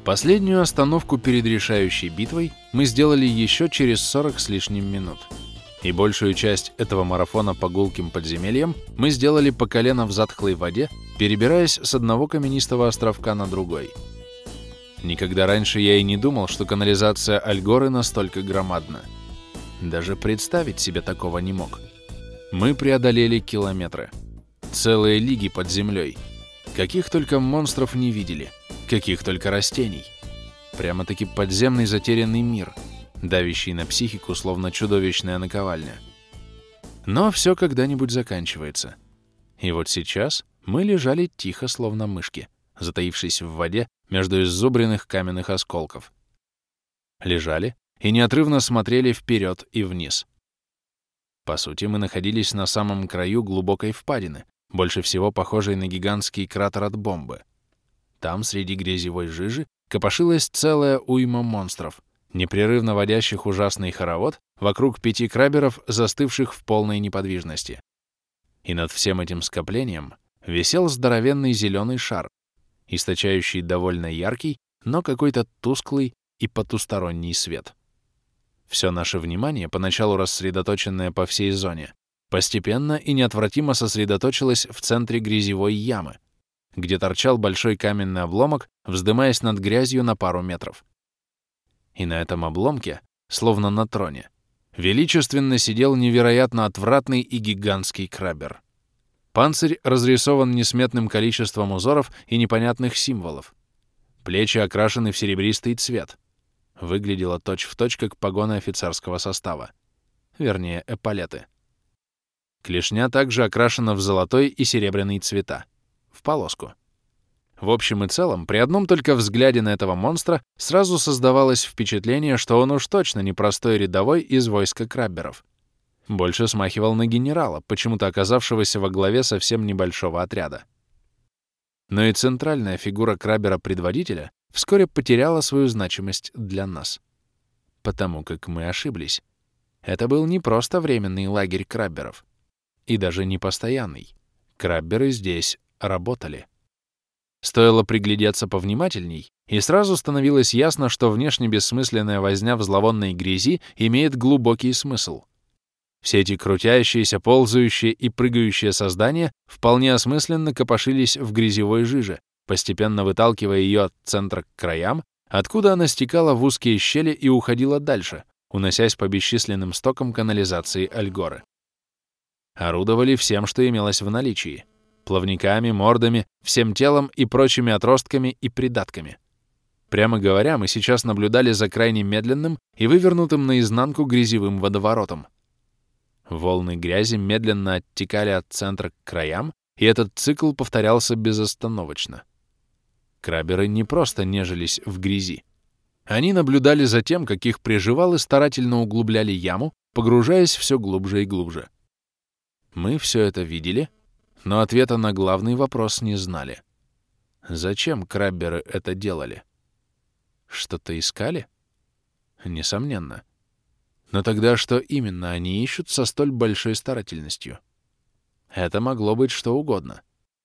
Последнюю остановку перед решающей битвой мы сделали еще через 40 с лишним минут. И большую часть этого марафона по гулким подземельям мы сделали по колено в затхлой воде, перебираясь с одного каменистого островка на другой. Никогда раньше я и не думал, что канализация Альгоры настолько громадна. Даже представить себе такого не мог. Мы преодолели километры. Целые лиги под землей. Каких только монстров не видели. Каких только растений. Прямо-таки подземный затерянный мир, давящий на психику, словно чудовищная наковальня. Но все когда-нибудь заканчивается. И вот сейчас мы лежали тихо, словно мышки, затаившись в воде между иззубренных каменных осколков. Лежали и неотрывно смотрели вперед и вниз. По сути, мы находились на самом краю глубокой впадины, больше всего похожей на гигантский кратер от бомбы. Там, среди грязевой жижи, копошилась целая уйма монстров, непрерывно водящих ужасный хоровод вокруг 5 краберов, застывших в полной неподвижности. И над всем этим скоплением висел здоровенный зеленый шар, источающий довольно яркий, но какой-то тусклый и потусторонний свет. Все наше внимание, поначалу рассредоточенное по всей зоне, постепенно и неотвратимо сосредоточилось в центре грязевой ямы, где торчал большой каменный обломок, вздымаясь над грязью на пару метров. И на этом обломке, словно на троне, величественно сидел невероятно отвратный и гигантский крабер. Панцирь разрисован несметным количеством узоров и непонятных символов. Плечи окрашены в серебристый цвет. Выглядело точь-в-точь, как погоны офицерского состава. Вернее, эполеты. Клешня также окрашена в золотой и серебряный цвета. В полоску. В общем и целом, при одном только взгляде на этого монстра сразу создавалось впечатление, что он уж точно не простой рядовой из войска крабберов. Больше смахивал на генерала, почему-то оказавшегося во главе совсем небольшого отряда. Но и центральная фигура краббера-предводителя вскоре потеряла свою значимость для нас. Потому как мы ошиблись. Это был не просто временный лагерь крабберов. И даже не постоянный. Крабберы здесь работали. Стоило приглядеться повнимательней, и сразу становилось ясно, что внешне бессмысленная возня в зловонной грязи имеет глубокий смысл. Все эти крутящиеся, ползающие и прыгающие создания вполне осмысленно копошились в грязевой жиже, постепенно выталкивая ее от центра к краям, откуда она стекала в узкие щели и уходила дальше, уносясь по бесчисленным стокам канализации Альгоры. Орудовали всем, что имелось в наличии. Плавниками, мордами, всем телом и прочими отростками и придатками. Прямо говоря, мы сейчас наблюдали за крайне медленным и вывернутым наизнанку грязевым водоворотом. Волны грязи медленно оттекали от центра к краям, и этот цикл повторялся безостановочно. Краберы не просто нежились в грязи. Они наблюдали за тем, как их приживалы старательно углубляли яму, погружаясь все глубже и глубже. Мы все это видели, но ответа на главный вопрос не знали. Зачем крабберы это делали? Что-то искали? Несомненно. Но тогда что именно они ищут со столь большой старательностью? Это могло быть что угодно.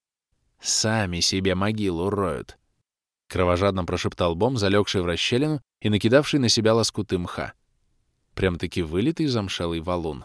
«Сами себе могилу роют», — кровожадно прошептал Бом, залегший в расщелину и накидавший на себя лоскуты мха. Прям-таки вылитый замшелый валун.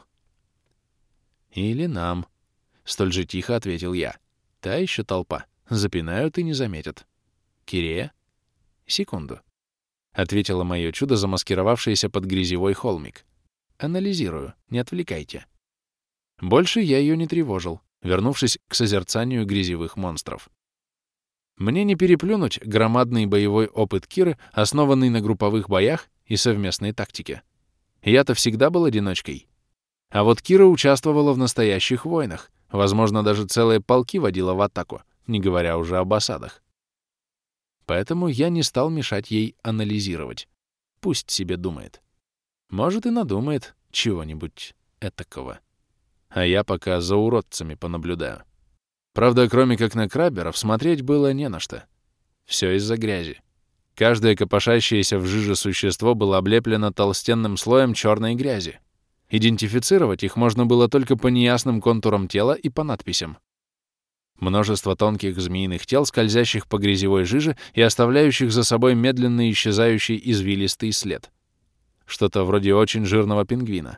«Или нам», — столь же тихо ответил я. «Та еще толпа. Запинают и не заметят». «Кирея?» «Секунду», — ответило мое чудо, замаскировавшееся под грязевой холмик. «Анализирую, не отвлекайте». Больше я ее не тревожил, вернувшись к созерцанию грязевых монстров. Мне не переплюнуть громадный боевой опыт Киры, основанный на групповых боях и совместной тактике. Я-то всегда был одиночкой. А вот Кира участвовала в настоящих войнах, возможно, даже целые полки водила в атаку, не говоря уже об осадах. Поэтому я не стал мешать ей анализировать. Пусть себе думает. Может, и надумает чего-нибудь этакого. А я пока за уродцами понаблюдаю. Правда, кроме как на крабберов, смотреть было не на что. Все из-за грязи. Каждое копошащееся в жиже существо было облеплено толстенным слоем черной грязи. Идентифицировать их можно было только по неясным контурам тела и по надписям. Множество тонких змеиных тел, скользящих по грязевой жиже и оставляющих за собой медленно исчезающий извилистый след. Что-то вроде очень жирного пингвина.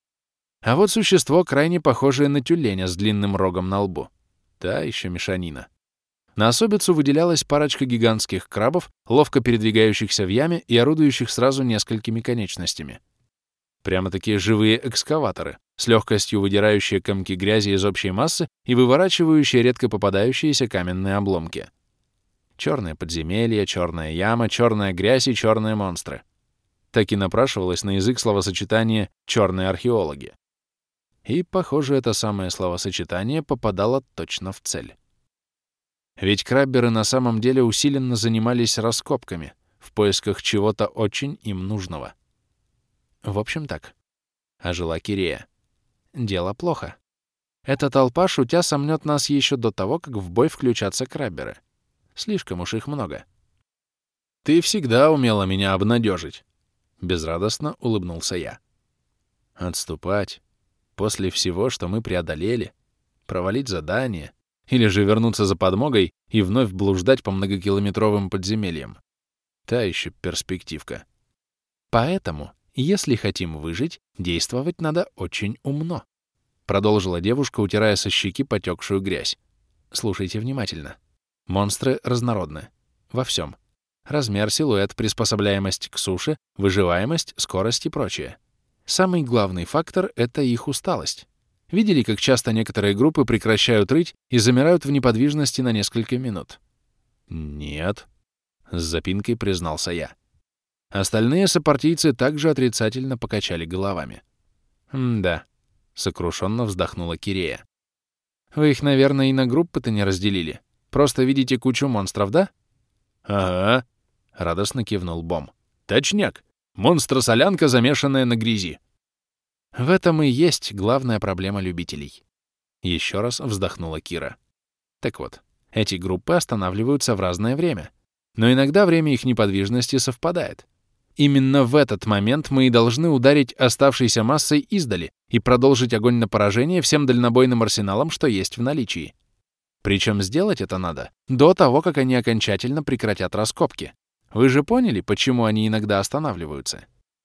А вот существо, крайне похожее на тюленя с длинным рогом на лбу. Та еще мешанина. На особицу выделялась парочка гигантских крабов, ловко передвигающихся в яме и орудующих сразу несколькими конечностями. Прямо-таки живые экскаваторы, с легкостью выдирающие комки грязи из общей массы и выворачивающие редко попадающиеся каменные обломки. Черное подземелье, черная яма, черная грязь и черные монстры. Так и напрашивалось на язык словосочетание «черные археологи». И, похоже, это самое словосочетание попадало точно в цель. Ведь крабберы на самом деле усиленно занимались раскопками в поисках чего-то очень им нужного. В общем так. Ожила Кирея. Дело плохо. Эта толпа, шутя, сомнет нас еще до того, как в бой включатся крабберы. Слишком уж их много. Ты всегда умела меня обнадежить. Безрадостно улыбнулся я. Отступать? После всего, что мы преодолели? Провалить задание? Или же вернуться за подмогой и вновь блуждать по многокилометровым подземельям? Та еще перспективка. Поэтому, если хотим выжить, действовать надо очень умно. Продолжила девушка, утирая со щеки потекшую грязь. Слушайте внимательно. Монстры разнородны. Во всем. Размер, силуэт, приспособляемость к суше, выживаемость, скорость и прочее. Самый главный фактор — это их усталость. Видели, как часто некоторые группы прекращают рыть и замирают в неподвижности на несколько минут? Нет, с запинкой признался я. Остальные сопартийцы также отрицательно покачали головами. Да, сокрушенно вздохнула Кирея. Вы их, наверное, и на группы-то не разделили. Просто видите кучу монстров, да? Ага, радостно кивнул Бом. Точняк. Монстр-солянка, замешанная на грязи. В этом и есть главная проблема любителей. Еще раз вздохнула Кира. Так вот, эти группы останавливаются в разное время, но иногда время их неподвижности совпадает. Именно в этот момент мы и должны ударить оставшейся массой издали и продолжить огонь на поражение всем дальнобойным арсеналом, что есть в наличии. Причем сделать это надо до того, как они окончательно прекратят раскопки. Вы же поняли, почему они иногда останавливаются?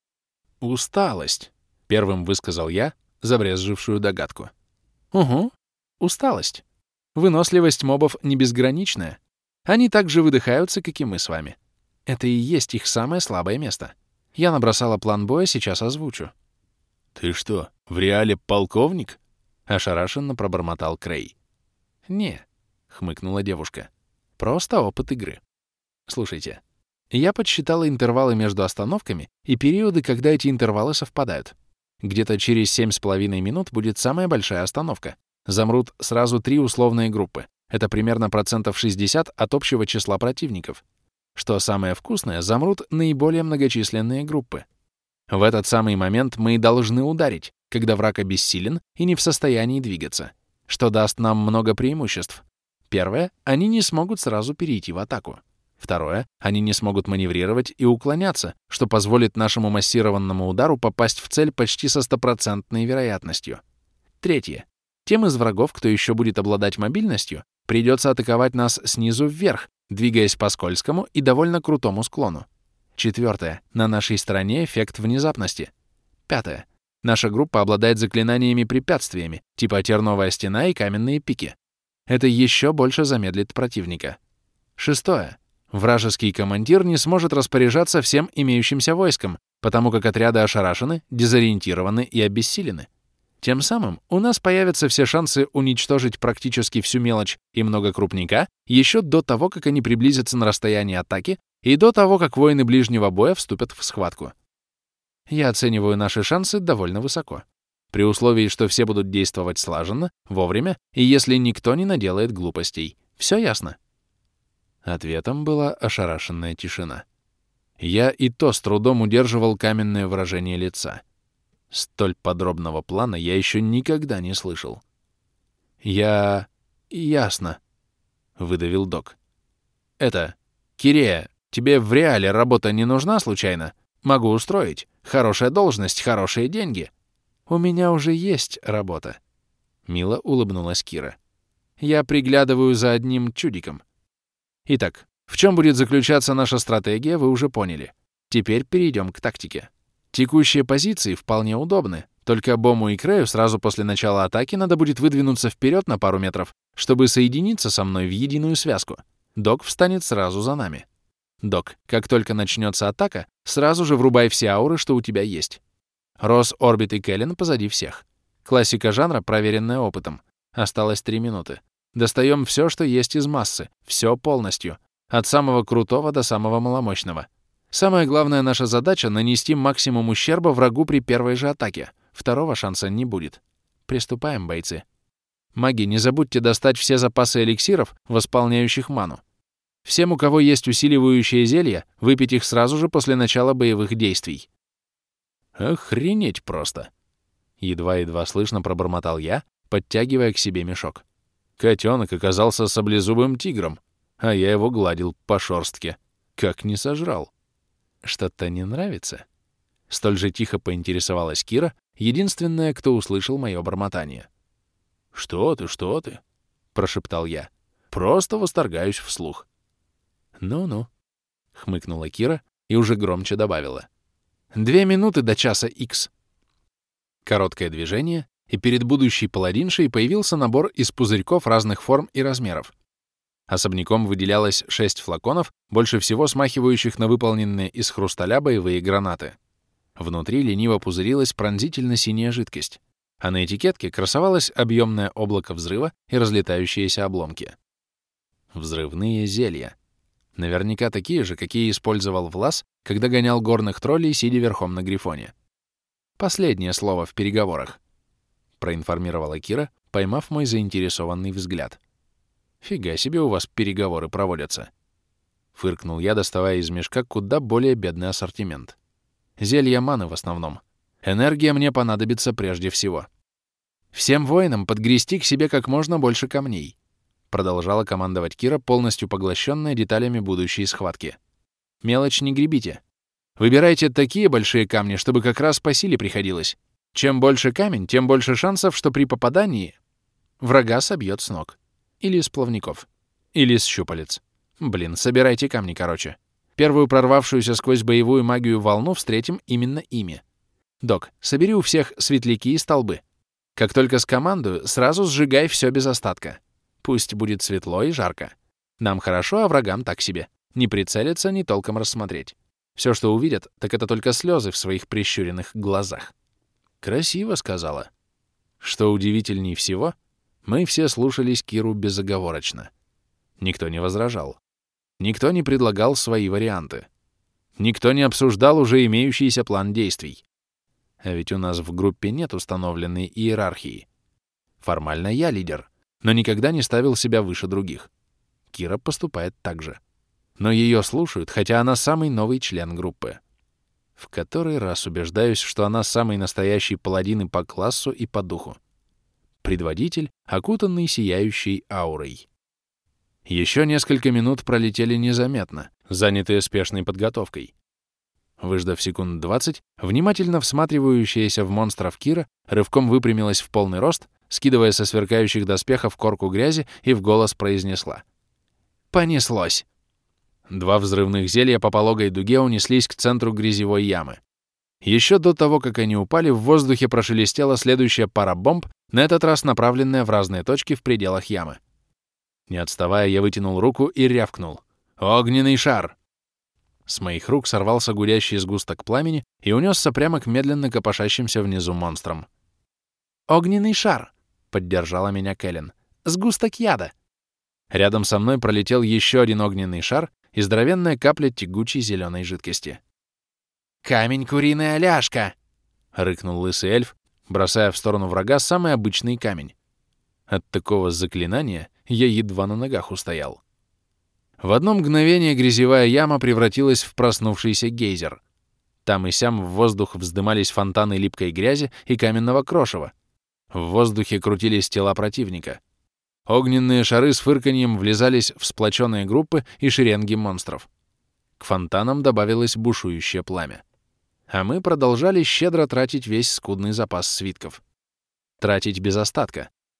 Усталость. Первым высказал я забрезжившую догадку. Угу, усталость. Выносливость мобов не безграничная. Они так же выдыхаются, как и мы с вами. Это и есть их самое слабое место. Я набросала план боя, сейчас озвучу. «Ты что, в реале полковник?» — ошарашенно пробормотал Крей. «Не», — хмыкнула девушка. «Просто опыт игры. Слушайте, я подсчитала интервалы между остановками и периоды, когда эти интервалы совпадают. Где-то через 7,5 минут будет самая большая остановка. Замрут сразу 3 условные группы. Это примерно 60% от общего числа противников. Что самое вкусное, замрут наиболее многочисленные группы. В этот самый момент мы должны ударить, когда враг обессилен и не в состоянии двигаться, что даст нам много преимуществ. Первое — они не смогут сразу перейти в атаку. Второе — они не смогут маневрировать и уклоняться, что позволит нашему массированному удару попасть в цель почти со 100% вероятностью. Третье — тем из врагов, кто еще будет обладать мобильностью, придется атаковать нас снизу вверх, двигаясь по скользкому и довольно крутому склону. Четвертое — на нашей стороне эффект внезапности. Пятое — наша группа обладает заклинаниями-препятствиями, типа терновая стена и каменные пики. Это еще больше замедлит противника. Шестое — вражеский командир не сможет распоряжаться всем имеющимся войском, потому как отряды ошарашены, дезориентированы и обессилены. Тем самым у нас появятся все шансы уничтожить практически всю мелочь и много крупника еще до того, как они приблизятся на расстояние атаки и до того, как воины ближнего боя вступят в схватку. Я оцениваю наши шансы довольно высоко, при условии, что все будут действовать слаженно, вовремя, и если никто не наделает глупостей. Все ясно? Ответом была ошарашенная тишина. Я и то с трудом удерживал каменное выражение лица. Столь подробного плана я еще никогда не слышал. Ясно, — выдавил док. Кирея, тебе в реале работа не нужна случайно? Могу устроить. Хорошая должность, хорошие деньги. У меня уже есть работа. Мило улыбнулась Кира. Я приглядываю за одним чудиком. Итак, в чем будет заключаться наша стратегия, вы уже поняли. Теперь перейдем к тактике. Текущие позиции вполне удобны, только Бому и Крею сразу после начала атаки надо будет выдвинуться вперед на пару метров, чтобы соединиться со мной в единую связку. Док встанет сразу за нами. Док, как только начнется атака, сразу же врубай все ауры, что у тебя есть. Росс, Орбит и Кэлен позади всех. Классика жанра, проверенная опытом. Осталось 3 минуты. Достаем все, что есть из массы, все полностью, от самого крутого до самого маломощного. Самая главная наша задача — нанести максимум ущерба врагу при первой же атаке. Второго шанса не будет. Приступаем, бойцы. Маги, не забудьте достать все запасы эликсиров, восполняющих ману. Всем, у кого есть усиливающие зелья, выпить их сразу же после начала боевых действий. Охренеть просто! Едва-едва слышно пробормотал я, подтягивая к себе мешок. Котенок оказался саблезубым тигром, а я его гладил по шорстке. Как не сожрал. Что-то не нравится? Столь же тихо поинтересовалась Кира, единственная, кто услышал мое бормотание. «Что ты?» — прошептал я. «Просто восторгаюсь вслух». «Ну-ну», — хмыкнула Кира и уже громче добавила. 2 минуты до часа Х. Короткое движение, и перед будущей паладиншей появился набор из пузырьков разных форм и размеров. Особняком выделялось 6 флаконов, больше всего смахивающих на выполненные из хрусталя боевые гранаты. Внутри лениво пузырилась пронзительно-синяя жидкость, а на этикетке красовалось объемное облако взрыва и разлетающиеся обломки. Взрывные зелья. Наверняка такие же, какие использовал Влас, когда гонял горных троллей, сидя верхом на Грифоне. «Последнее слово в переговорах», — проинформировала Кира, поймав мой заинтересованный взгляд. «Фига себе у вас переговоры проводятся», — фыркнул я, доставая из мешка куда более бедный ассортимент. «Зелья маны в основном. Энергия мне понадобится прежде всего. Всем воинам подгрести к себе как можно больше камней», — продолжала командовать Кира, полностью поглощенная деталями будущей схватки. «Мелочь не гребите. Выбирайте такие большие камни, чтобы как раз по силе приходилось. Чем больше камень, тем больше шансов, что при попадании врага собьет с ног. Или с плавников. Или с щупалец. Блин, собирайте камни, короче. Первую прорвавшуюся сквозь боевую магию волну встретим именно ими. Док, собери у всех светляки и столбы. Как только скомандую, сразу сжигай все без остатка. Пусть будет светло и жарко. Нам хорошо, а врагам так себе. Ни прицелиться, ни толком рассмотреть. Все, что увидят, так это только слезы в своих прищуренных глазах. Красиво сказала. Что удивительней всего, мы все слушались Киру безоговорочно. Никто не возражал. Никто не предлагал свои варианты. Никто не обсуждал уже имеющийся план действий. А ведь у нас в группе нет установленной иерархии. Формально я лидер, но никогда не ставил себя выше других. Кира поступает так же. Но ее слушают, хотя она самый новый член группы. В который раз убеждаюсь, что она самый настоящий паладин и по классу, и по духу. Предводитель, окутанный сияющей аурой. Еще несколько минут пролетели незаметно, занятые спешной подготовкой. Выждав секунд 20, внимательно всматривающаяся в монстров Кира рывком выпрямилась в полный рост, скидывая со сверкающих доспехов корку грязи, и в голос произнесла. «Понеслось!» 2 взрывных зелья по пологой дуге унеслись к центру грязевой ямы. Еще до того, как они упали, в воздухе прошелестела следующая пара бомб, на этот раз направленная в разные точки в пределах ямы. Не отставая, я вытянул руку и рявкнул. «Огненный шар!» С моих рук сорвался гудящий сгусток пламени и унесся прямо к медленно копошащимся внизу монстрам. «Огненный шар!» — поддержала меня Кэлен. «Сгусток яда!» Рядом со мной пролетел еще один огненный шар и здоровенная капля тягучей зеленой жидкости. «Камень куриная ляжка!» — рыкнул лысый эльф, бросая в сторону врага самый обычный камень. От такого заклинания я едва на ногах устоял. В одно мгновение грязевая яма превратилась в проснувшийся гейзер. Там и сям в воздух вздымались фонтаны липкой грязи и каменного крошева. В воздухе крутились тела противника. Огненные шары с фырканьем влезались в сплоченные группы и шеренги монстров. К фонтанам добавилось бушующее пламя. А мы продолжали щедро тратить весь скудный запас свитков. Тратить без остатка,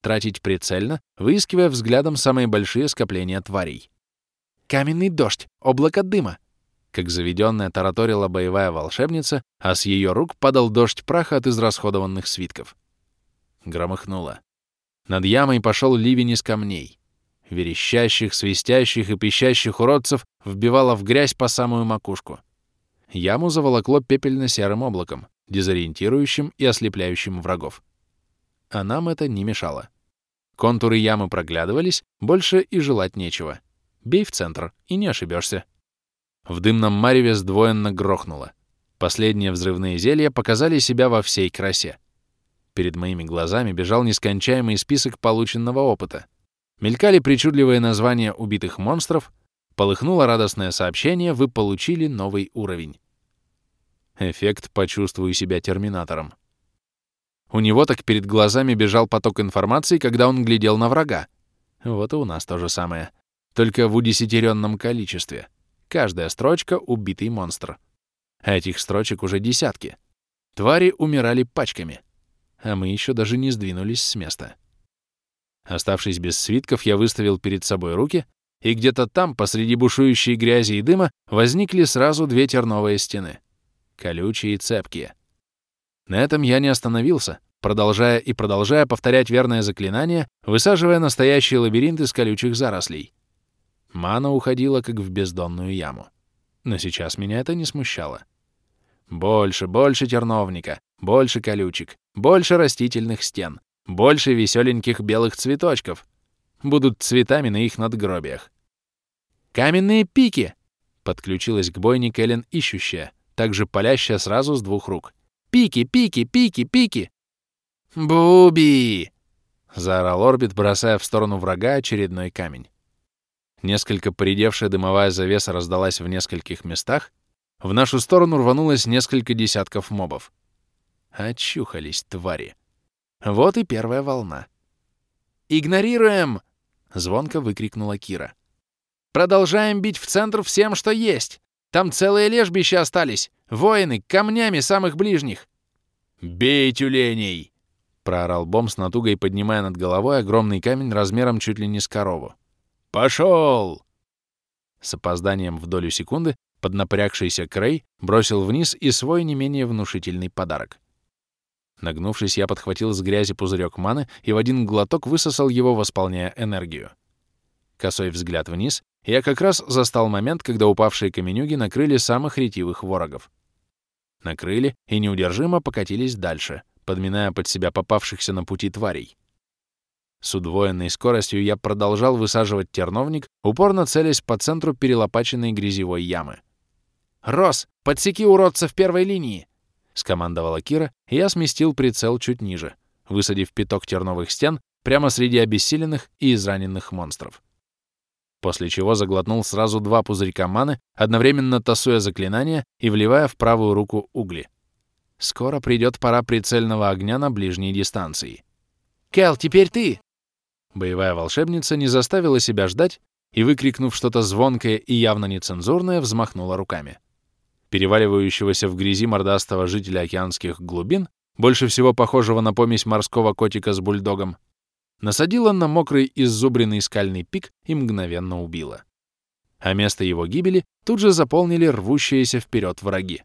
тратить прицельно, выискивая взглядом самые большие скопления тварей. «Каменный дождь! Облако дыма!» Как заведенная тараторила боевая волшебница, а с ее рук падал дождь праха от израсходованных свитков. Громыхнуло. Над ямой пошел ливень из камней. Верещащих, свистящих и пищащих уродцев вбивало в грязь по самую макушку. Яму заволокло пепельно-серым облаком, дезориентирующим и ослепляющим врагов. А нам это не мешало. Контуры ямы проглядывались, больше и желать нечего. Бей в центр, и не ошибешься. В дымном мареве сдвоенно грохнуло. Последние взрывные зелья показали себя во всей красе. Перед моими глазами бежал нескончаемый список полученного опыта. Мелькали причудливые названия убитых монстров, полыхнуло радостное сообщение: вы получили новый уровень. Эффект «почувствую себя терминатором». У него так перед глазами бежал поток информации, когда он глядел на врага. Вот и у нас то же самое. Только в удесятеренном количестве. Каждая строчка — убитый монстр. А этих строчек уже десятки. Твари умирали пачками. А мы еще даже не сдвинулись с места. Оставшись без свитков, я выставил перед собой руки, и где-то там, посреди бушующей грязи и дыма, возникли сразу две терновые стены. Колючие и цепкие. На этом я не остановился, продолжая повторять верное заклинание, высаживая настоящий лабиринт из колючих зарослей. Мана уходила, как в бездонную яму. Но сейчас меня это не смущало. Больше терновника, больше колючек, больше растительных стен, больше веселеньких белых цветочков. Будут цветами на их надгробиях. «Каменные пики!» — подключилась к бойне Кэлен ищущая, также палящая сразу с двух рук. «Пики, пики, пики, пики!» «Буби!» — заорал Орбит, бросая в сторону врага очередной камень. Несколько поредевшая дымовая завеса раздалась в нескольких местах, в нашу сторону рванулось несколько десятков мобов. Очухались, твари. Вот и первая волна. «Игнорируем!» — звонко выкрикнула Кира. «Продолжаем бить в центр всем, что есть! Там целые лежбища остались! Воины, камнями самых ближних!» «Бей тюленей!» — проорал Бом с натугой, поднимая над головой огромный камень размером чуть ли не с корову. «Пошел!» С опозданием в долю секунды поднапрягшийся Крей бросил вниз и свой не менее внушительный подарок. Нагнувшись, я подхватил с грязи пузырек маны и в один глоток высосал его, восполняя энергию. Косой взгляд вниз, и я как раз застал момент, когда упавшие каменюги накрыли самых ретивых ворогов. Накрыли и неудержимо покатились дальше, подминая под себя попавшихся на пути тварей. С удвоенной скоростью я продолжал высаживать терновник, упорно целясь по центру перелопаченной грязевой ямы. «Рос, подсеки уродца в первой линии!» — скомандовала Кира, и я сместил прицел чуть ниже, высадив пяток терновых стен прямо среди обессиленных и израненных монстров. После чего заглотнул сразу два пузырька маны, одновременно тасуя заклинания и вливая в правую руку угли. Скоро придет пора прицельного огня на ближней дистанции. «Кэл, теперь ты!» Боевая волшебница не заставила себя ждать и, выкрикнув что-то звонкое и явно нецензурное, взмахнула руками. Переваливающегося в грязи мордастого жителя океанских глубин, больше всего похожего на помесь морского котика с бульдогом, насадила на мокрый иззубренный скальный пик и мгновенно убила. А место его гибели тут же заполнили рвущиеся вперед враги.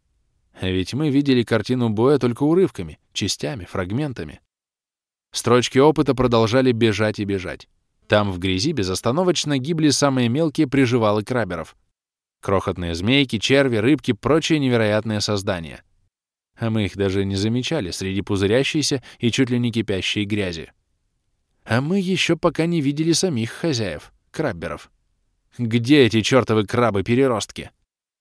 А ведь мы видели картину боя только урывками, частями, фрагментами. Строчки опыта продолжали бежать и бежать. Там в грязи безостановочно гибли самые мелкие приживалы краберов. Крохотные змейки, черви, рыбки, прочие невероятные создания. А мы их даже не замечали среди пузырящейся и чуть ли не кипящей грязи. А мы еще пока не видели самих хозяев, крабберов. Где эти чертовы крабы-переростки?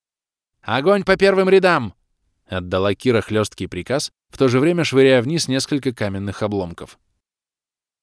«Огонь по первым рядам!» — отдала Кира хлесткий приказ, в то же время швыряя вниз несколько каменных обломков.